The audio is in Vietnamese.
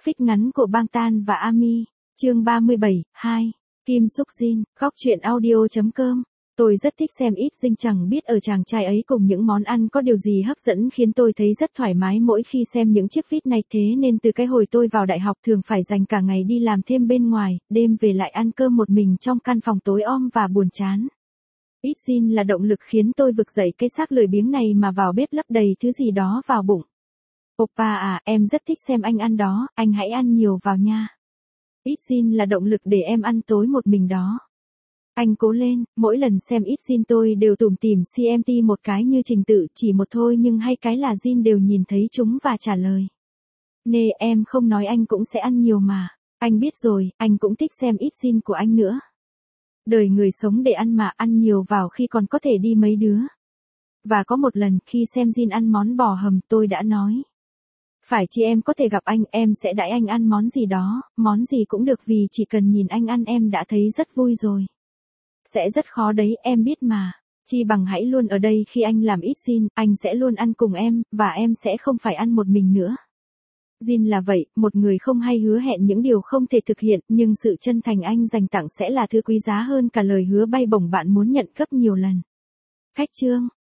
Phích ngắn của Bangtan và Ami. Chương 37, 2. Kim Suk Jin, góc truyện audio.com. Tôi rất thích xem Ít Dinh, chẳng biết ở chàng trai ấy cùng những món ăn có điều gì hấp dẫn khiến tôi thấy rất thoải mái mỗi khi xem những chiếc feed này, thế nên từ cái hồi tôi vào đại học thường phải dành cả ngày đi làm thêm bên ngoài, đêm về lại ăn cơm một mình trong căn phòng tối om và buồn chán. Ít Jin là động lực khiến tôi vực dậy cái xác lười biếng này mà vào bếp lấp đầy thứ gì đó vào bụng. Oppa à, em rất thích xem anh ăn đó, anh hãy ăn nhiều vào nha. Ít Jin là động lực để em ăn tối một mình đó. Anh cố lên, mỗi lần xem Ít Jin tôi đều tủm tỉm CMT một cái như trình tự, chỉ một thôi nhưng hay cái là Jin đều nhìn thấy chúng và trả lời. Nè, em không nói anh cũng sẽ ăn nhiều mà. Anh biết rồi, anh cũng thích xem Ít Jin của anh nữa. Đời người sống để ăn mà, ăn nhiều vào khi còn có thể đi mấy đứa. Và có một lần khi xem Jin ăn món bò hầm, tôi đã nói. Phải chi em có thể gặp anh, em sẽ đãi anh ăn món gì đó, món gì cũng được vì chỉ cần nhìn anh ăn em đã thấy rất vui rồi. Sẽ rất khó đấy, em biết mà. Chi bằng hãy luôn ở đây khi anh làm Ít Jin, anh sẽ luôn ăn cùng em, và em sẽ không phải ăn một mình nữa. Jin là vậy, một người không hay hứa hẹn những điều không thể thực hiện, nhưng sự chân thành anh dành tặng sẽ là thứ quý giá hơn cả lời hứa bay bổng bạn muốn nhận gấp nhiều lần. Khách chương.